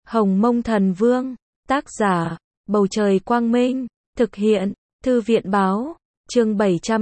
Hồng Mông Thần Vương, tác giả, Bầu Trời Quang Minh, thực hiện, Thư viện Báo, chương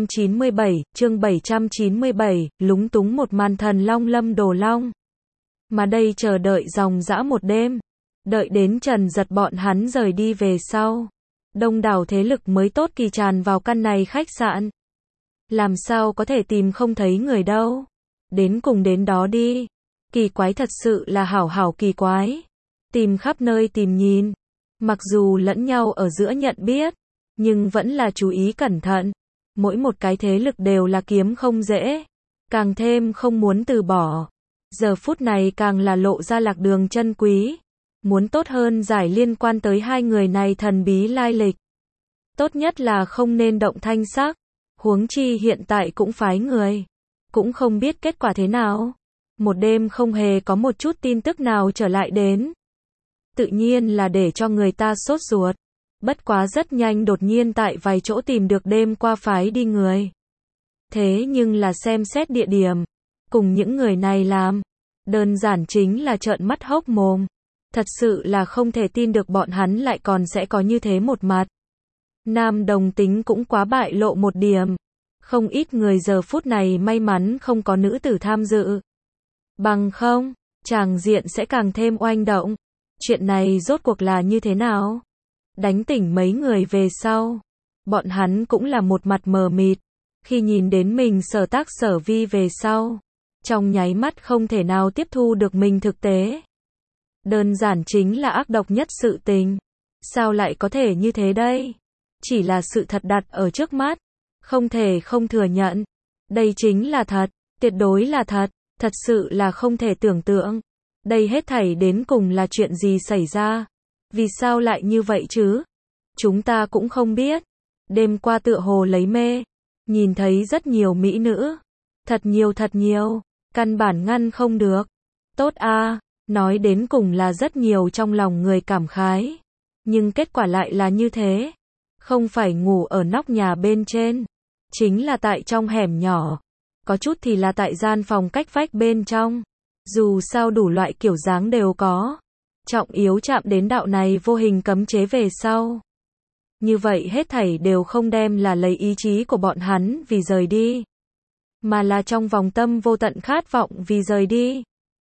797, lúng túng một màn thần long lâm đồ long. Mà đây chờ đợi dòng dã một đêm, đợi đến Trần Giật bọn hắn rời đi về sau. Đông đảo thế lực mới tốt kỳ tràn vào căn này khách sạn. Làm sao có thể tìm không thấy người đâu. Đến cùng đến đó đi. Kỳ quái thật sự là hảo kỳ quái. Tìm khắp nơi tìm nhìn. Mặc dù lẫn nhau ở giữa nhận biết, nhưng vẫn là chú ý cẩn thận. Mỗi một cái thế lực đều là kiếm không dễ. Càng thêm không muốn từ bỏ. Giờ phút này càng là lộ ra lạc đường chân quý. Muốn tốt hơn giải liên quan tới hai người này thần bí lai lịch. Tốt nhất là không nên động thanh sắc. Huống chi hiện tại cũng phái người. Cũng không biết kết quả thế nào. Một đêm không hề có một chút tin tức nào trở lại đến. Tự nhiên là để cho người ta sốt ruột. Bất quá rất nhanh đột nhiên tại vài chỗ tìm được đêm qua phái đi người. Thế nhưng là xem xét địa điểm. Cùng những người này làm. Đơn giản chính là trợn mắt hốc mồm. Thật sự là không thể tin được bọn hắn lại còn sẽ có như thế một mặt. Nam đồng tính cũng quá bại lộ một điểm. Không ít người giờ phút này may mắn không có nữ tử tham dự. Bằng không, tràng diện sẽ càng thêm oanh động. Chuyện này rốt cuộc là như thế nào? Đánh tỉnh mấy người về sau. Bọn hắn cũng là một mặt mờ mịt. Khi nhìn đến mình sở tác sở vi về sau. Trong nháy mắt không thể nào tiếp thu được mình thực tế. Đơn giản chính là ác độc nhất sự tình. Sao lại có thể như thế đây? Chỉ là sự thật đặt ở trước mắt. Không thể không thừa nhận. Đây chính là thật. Tuyệt đối là thật. Thật sự là không thể tưởng tượng. Đây hết thảy đến cùng là chuyện gì xảy ra? Vì sao lại như vậy chứ? Chúng ta cũng không biết. Đêm qua tựa hồ lấy mê. Nhìn thấy rất nhiều mỹ nữ. Thật nhiều. Căn bản ngăn không được. Tốt a. Nói đến cùng là rất nhiều trong lòng người cảm khái. Nhưng kết quả lại là như thế. Không phải ngủ ở nóc nhà bên trên. Chính là tại trong hẻm nhỏ. Có chút thì là tại gian phòng cách vách bên trong. Dù sao đủ loại kiểu dáng đều có. Trọng yếu chạm đến đạo này vô hình cấm chế về sau. Như vậy hết thảy đều không đem là lấy ý chí của bọn hắn vì rời đi. Mà là trong vòng tâm vô tận khát vọng vì rời đi.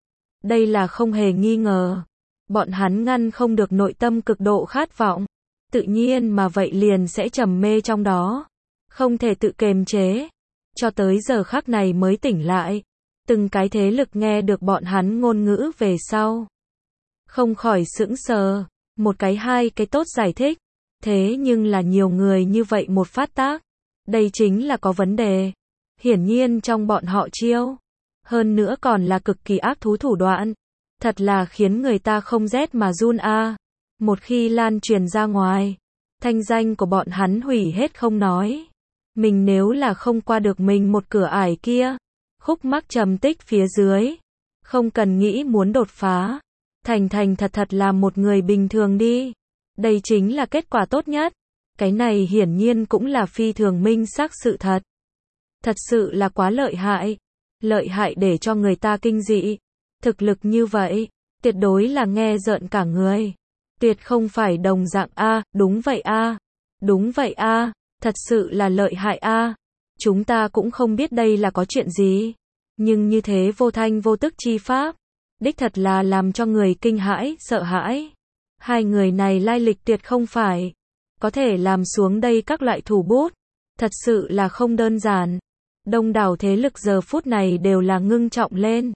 Đây là không hề nghi ngờ. Bọn hắn ngăn không được nội tâm cực độ khát vọng. Tự nhiên mà vậy liền sẽ trầm mê trong đó. Không thể tự kiềm chế. Cho tới giờ khắc này mới tỉnh lại. Từng cái thế lực nghe được bọn hắn ngôn ngữ về sau. Không khỏi sững sờ. Một cái hai cái tốt giải thích. Thế nhưng là nhiều người như vậy một phát tác. Đây chính là có vấn đề. Hiển nhiên trong bọn họ chiêu. Hơn nữa còn là cực kỳ ác thú thủ đoạn. Thật là khiến người ta không rét mà run a. Một khi lan truyền ra ngoài. Thanh danh của bọn hắn hủy hết không nói. Mình nếu là không qua được mình một cửa ải kia. Khúc mắc trầm tích phía dưới. Không cần nghĩ muốn đột phá. Thành thật là một người bình thường đi. Đây chính là kết quả tốt nhất. Cái này hiển nhiên cũng là phi thường minh xác sự thật. Thật sự là quá lợi hại. Lợi hại để cho người ta kinh dị. Thực lực như vậy, tuyệt đối là nghe rợn cả người. Tuyệt không phải đồng dạng a, đúng vậy a. Đúng vậy a, thật sự là lợi hại a. Chúng ta cũng không biết đây là có chuyện gì, nhưng như thế vô thanh vô tức chi pháp, đích thật là làm cho người kinh hãi, sợ hãi. Hai người này lai lịch tuyệt không phải có thể làm xuống đây các loại thủ bút, thật sự là không đơn giản. Đông đảo thế lực giờ phút này đều là ngưng trọng lên.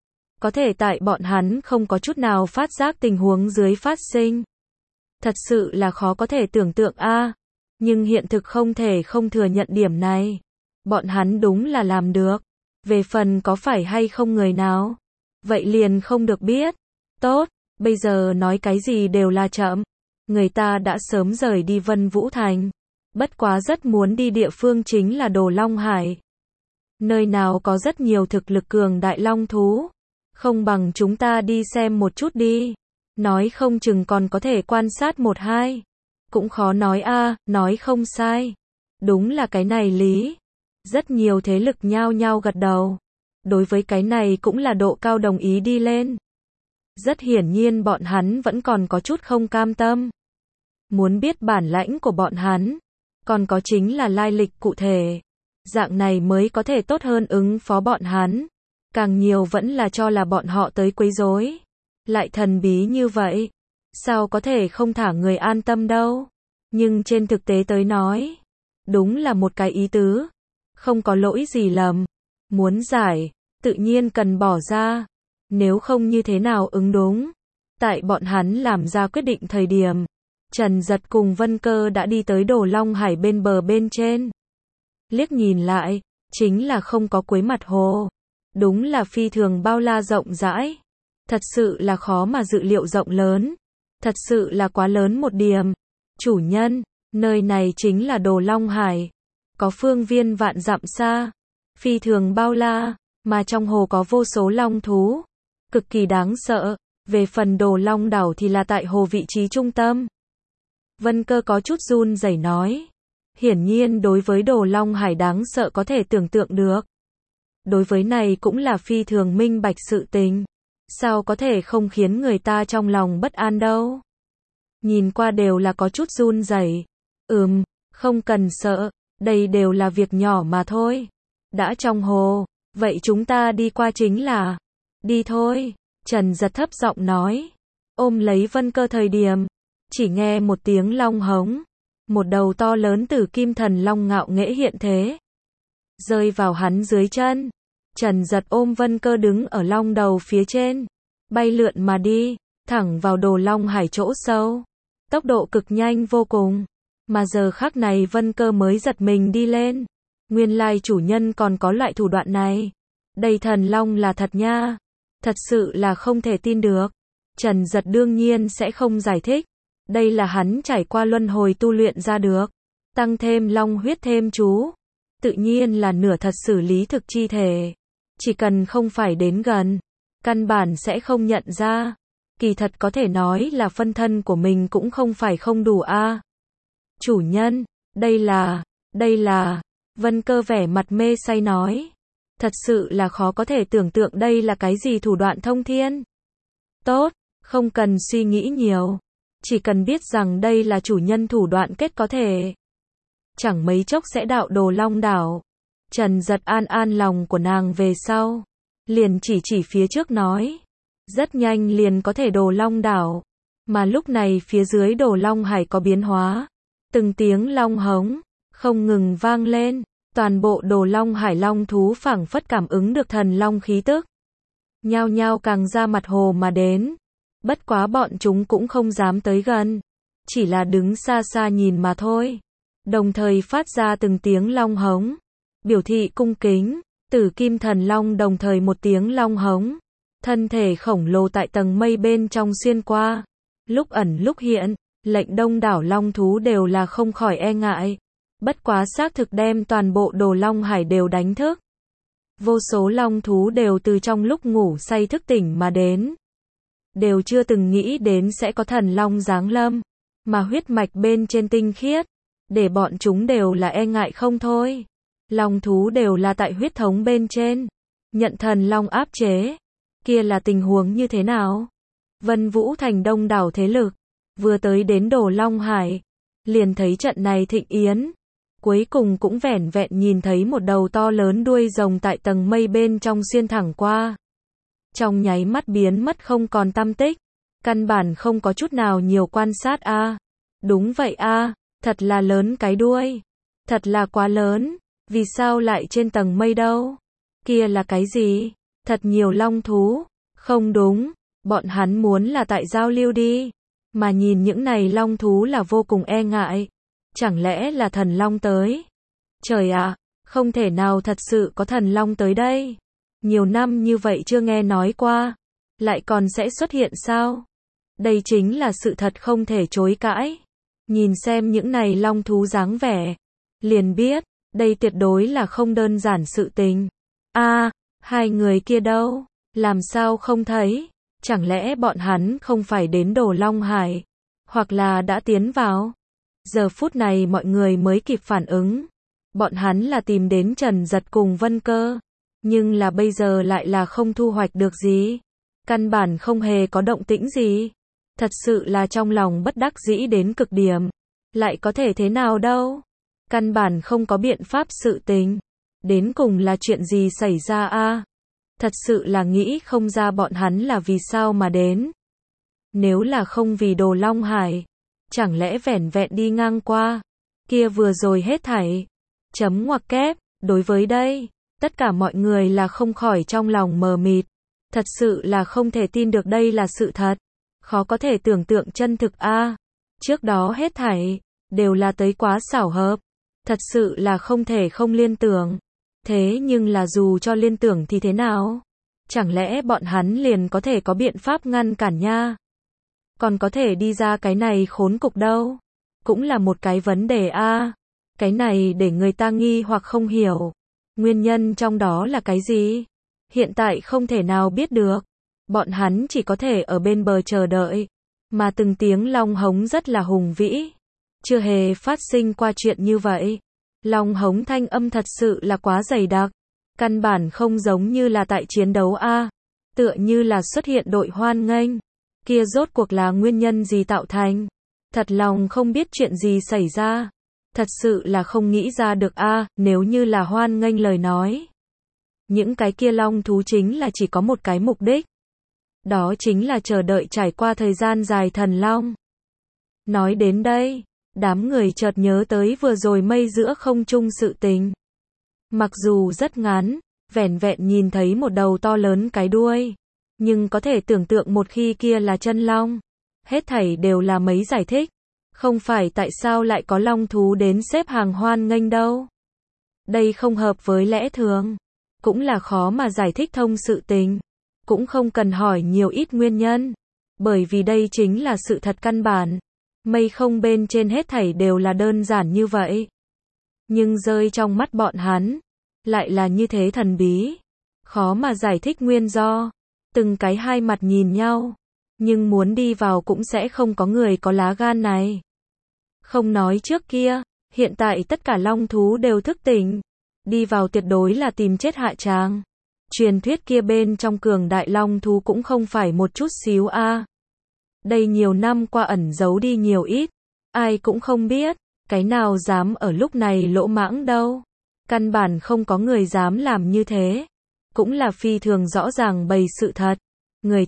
Có thể tại bọn hắn không có chút nào phát giác tình huống dưới phát sinh. Thật sự là khó có thể tưởng tượng a. Nhưng hiện thực không thể không thừa nhận điểm này. Bọn hắn đúng là làm được. Về phần có phải hay không người nào, vậy liền không được biết. Tốt, bây giờ nói cái gì đều là chậm. Người ta đã sớm rời đi Vân Vũ Thành. Bất quá rất muốn đi địa phương chính là Đồ Long Hải. Nơi nào có rất nhiều thực lực cường đại long thú. Không bằng chúng ta đi xem một chút đi. Nói không chừng còn có thể quan sát một hai. Cũng khó nói a, nói không sai. Đúng là cái này lý. Rất nhiều thế lực nhao nhao gật đầu. Đối với cái này cũng là độ cao đồng ý đi lên. Rất hiển nhiên bọn hắn vẫn còn có chút không cam tâm. Muốn biết bản lãnh của bọn hắn, còn có chính là lai lịch cụ thể. Dạng này mới có thể tốt hơn ứng phó bọn hắn. Càng nhiều vẫn là cho là bọn họ tới quấy rối. Lại thần bí như vậy, sao có thể không thả người an tâm đâu. Nhưng trên thực tế tới nói, đúng là một cái ý tứ. Không có lỗi gì lầm. Muốn giải, tự nhiên cần bỏ ra. Nếu không như thế nào ứng đúng. Tại bọn hắn làm ra quyết định thời điểm, Trần Giật cùng Vân Cơ đã đi tới Đồ Long Hải bên bờ bên trên. Liếc nhìn lại, chính là không có cuối mặt hồ. Đúng là phi thường bao la rộng rãi. Thật sự là khó mà dự liệu rộng lớn. Thật sự là quá lớn một điểm. Chủ nhân, nơi này chính là Đồ Long Hải. Có phương viên vạn dặm xa. Phi thường bao la, mà trong hồ có vô số long thú. Cực kỳ đáng sợ. Về phần Đồ Long đảo thì là tại hồ vị trí trung tâm. Vân Cơ có chút run rẩy nói. Hiển nhiên đối với Đồ Long Hải đáng sợ có thể tưởng tượng được. Đối với này cũng là phi thường minh bạch sự tình. Sao có thể không khiến người ta trong lòng bất an đâu. Nhìn qua đều là có chút run rẩy. Không cần sợ, đây đều là việc nhỏ mà thôi. Đã trong hồ, vậy chúng ta đi qua chính là. Đi thôi, Trần Giật thấp giọng nói. Ôm lấy Vân Cơ thời điểm, chỉ nghe một tiếng long hống. Một đầu to lớn tử kim thần long ngạo nghễ hiện thế. Rơi vào hắn dưới chân. Trần Giật ôm Vân Cơ đứng ở long đầu phía trên. Bay lượn mà đi, thẳng vào Đồ Long Hải chỗ sâu. Tốc độ cực nhanh vô cùng. Mà giờ khắc này Vân Cơ mới giật mình đi lên. Nguyên lai chủ nhân còn có loại thủ đoạn này. Đây thần long là thật nha. Thật sự là không thể tin được. Trần Giật đương nhiên sẽ không giải thích. Đây là hắn trải qua luân hồi tu luyện ra được. Tăng thêm long huyết thêm chú. Tự nhiên là nửa thật xử lý thực chi thể. Chỉ cần không phải đến gần, căn bản sẽ không nhận ra. Kỳ thật có thể nói là phân thân của mình cũng không phải không đủ a. Chủ nhân, đây là, Vân Cơ vẻ mặt mê say nói. Thật sự là khó có thể tưởng tượng đây là cái gì thủ đoạn thông thiên. Tốt, không cần suy nghĩ nhiều. Chỉ cần biết rằng đây là chủ nhân thủ đoạn kết có thể. Chẳng mấy chốc sẽ đạo Đồ Long đảo. Trần Giật an lòng của nàng về sau. Liền chỉ phía trước nói. Rất nhanh liền có thể Đồ Long đảo. Mà lúc này phía dưới Đồ Long Hải có biến hóa. Từng tiếng long hống, không ngừng vang lên. Toàn bộ Đồ Long Hải long thú phảng phất cảm ứng được thần long khí tức. Nhao nhao càng ra mặt hồ mà đến. Bất quá bọn chúng cũng không dám tới gần. Chỉ là đứng xa xa nhìn mà thôi. Đồng thời phát ra từng tiếng long hống. Biểu thị cung kính. Tử kim thần long đồng thời một tiếng long hống. Thân thể khổng lồ tại tầng mây bên trong xuyên qua. Lúc ẩn lúc hiện. Lệnh đông đảo long thú đều là không khỏi e ngại. Bất quá xác thực đem toàn bộ Đồ Long Hải đều đánh thức. Vô số long thú đều từ trong lúc ngủ say thức tỉnh mà đến. Đều chưa từng nghĩ đến sẽ có thần long giáng lâm. Mà huyết mạch bên trên tinh khiết. Để bọn chúng đều là e ngại không thôi. Long thú đều là tại huyết thống bên trên. Nhận thần long áp chế. Kia là tình huống như thế nào? Vân Vũ thành đông đảo thế lực. Vừa tới đến Đồ Long Hải. Liền thấy trận này thịnh yến. Cuối cùng cũng vẻn vẹn nhìn thấy một đầu to lớn đuôi rồng tại tầng mây bên trong xuyên thẳng qua. Trong nháy mắt biến mất không còn tăm tích. Căn bản không có chút nào nhiều quan sát a. Đúng vậy a, thật là lớn cái đuôi. Thật là quá lớn. Vì sao lại trên tầng mây đâu? Kia là cái gì? Thật nhiều long thú. Không đúng, bọn hắn muốn là tại giao lưu đi. Mà nhìn những này long thú là vô cùng e ngại. Chẳng lẽ là thần long tới? Trời ạ, không thể nào thật sự có thần long tới đây. Nhiều năm như vậy chưa nghe nói qua. Lại còn sẽ xuất hiện sao? Đây chính là sự thật không thể chối cãi. Nhìn xem những này long thú dáng vẻ. Liền biết, đây tuyệt đối là không đơn giản sự tình. Hai người kia đâu? Làm sao không thấy? Chẳng lẽ bọn hắn không phải đến Đồ Long Hải? Hoặc là đã tiến vào? Giờ phút này mọi người mới kịp phản ứng. Bọn hắn là tìm đến Trần Giật cùng Vân Cơ. Nhưng là bây giờ lại là không thu hoạch được gì. Căn bản không hề có động tĩnh gì. Thật sự là trong lòng bất đắc dĩ đến cực điểm. Lại có thể thế nào đâu. Căn bản không có biện pháp sự tình. Đến cùng là chuyện gì xảy ra a? Thật sự là nghĩ không ra bọn hắn là vì sao mà đến. Nếu là không vì Đồ Long Hải, chẳng lẽ vẻn vẹn đi ngang qua, kia vừa rồi hết thảy. Chấm ngoặc kép, đối với đây, tất cả mọi người là không khỏi trong lòng mờ mịt. Thật sự là không thể tin được đây là sự thật. Khó có thể tưởng tượng chân thực a. Trước đó hết thảy, đều là tới quá xảo hợp. Thật sự là không thể không liên tưởng. Thế nhưng là dù cho liên tưởng thì thế nào? Chẳng lẽ bọn hắn liền có thể có biện pháp ngăn cản nha? Còn có thể đi ra cái này khốn cục đâu? Cũng là một cái vấn đề a. Cái này để người ta nghi hoặc không hiểu. Nguyên nhân trong đó là cái gì? Hiện tại không thể nào biết được. Bọn hắn chỉ có thể ở bên bờ chờ đợi. Mà từng tiếng long hống rất là hùng vĩ. Chưa hề phát sinh qua chuyện như vậy. Long hống thanh âm thật sự là quá dày đặc. Căn bản không giống như là tại chiến đấu a. Tựa như là xuất hiện đội hoan nghênh. Kia rốt cuộc là nguyên nhân gì tạo thành? Thật lòng không biết chuyện gì xảy ra. Thật sự là không nghĩ ra được a. Nếu như là hoan nghênh lời nói. Những cái kia long thú chính là chỉ có một cái mục đích. Đó chính là chờ đợi trải qua thời gian dài thần long. Nói đến đây, đám người chợt nhớ tới vừa rồi mây giữa không trung sự tình. Mặc dù rất ngắn, vẻn vẹn nhìn thấy một đầu to lớn cái đuôi. Nhưng có thể tưởng tượng một khi kia là chân long. Hết thảy đều là mấy giải thích. Không phải tại sao lại có long thú đến xếp hàng hoan nghênh đâu. Đây không hợp với lẽ thường. Cũng là khó mà giải thích thông sự tình. Cũng không cần hỏi nhiều ít nguyên nhân. Bởi vì đây chính là sự thật căn bản. Mây không bên trên hết thảy đều là đơn giản như vậy. Nhưng rơi trong mắt bọn hắn, lại là như thế thần bí. Khó mà giải thích nguyên do. Từng cái hai mặt nhìn nhau. Nhưng muốn đi vào cũng sẽ không có người có lá gan này. Không nói trước kia, hiện tại tất cả long thú đều thức tỉnh. Đi vào tuyệt đối là tìm chết hạ tràng. Truyền thuyết kia bên trong cường đại long thú cũng không phải một chút xíu a. Đây nhiều năm qua ẩn giấu đi nhiều ít. Ai cũng không biết. Cái nào dám ở lúc này lỗ mãng đâu. Căn bản không có người dám làm như thế. Cũng là phi thường rõ ràng bày sự thật. Người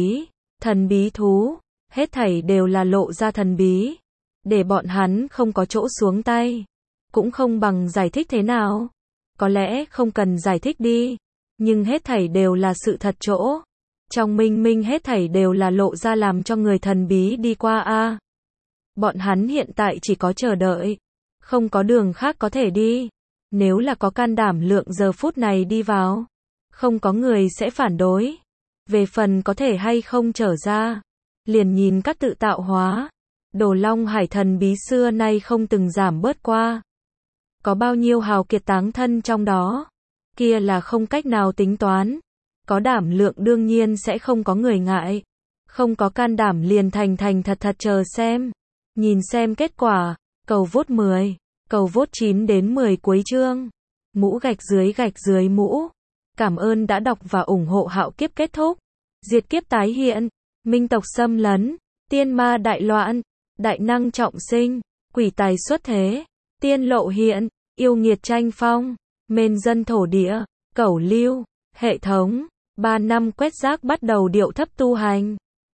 thần bí thú, hết thảy đều là lộ ra thần bí. Để bọn hắn không có chỗ xuống tay. Cũng không bằng giải thích thế nào. Có lẽ không cần giải thích đi. Nhưng hết thảy đều là sự thật chỗ. Trong minh minh hết thảy đều là lộ ra làm cho người thần bí đi qua a. Bọn hắn hiện tại chỉ có chờ đợi. Không có đường khác có thể đi. Nếu là có can đảm lượng giờ phút này đi vào. Không có người sẽ phản đối. Về phần có thể hay không trở ra. Liền nhìn các tự tạo hóa. Đồ Long Hải thần bí xưa nay không từng giảm bớt qua. Có bao nhiêu hào kiệt táng thân trong đó. Kia là không cách nào tính toán. Có đảm lượng đương nhiên sẽ không có người ngại. Không có can đảm liền thành thật chờ xem. Nhìn xem kết quả. Cầu vote 10. Cầu vote 9 đến 10 cuối chương. Mũ gạch dưới mũ. Cảm ơn đã đọc và ủng hộ Hạo Kiếp kết thúc. Diệt kiếp tái hiện. Minh tộc xâm lấn. Tiên ma đại loạn. Đại năng trọng sinh. Quỷ tài xuất thế. Tiên lộ hiện. Yêu nghiệt tranh phong. Mên dân thổ địa. Cẩu lưu. Hệ thống. 3 năm quét rác bắt đầu điệu thấp tu hành.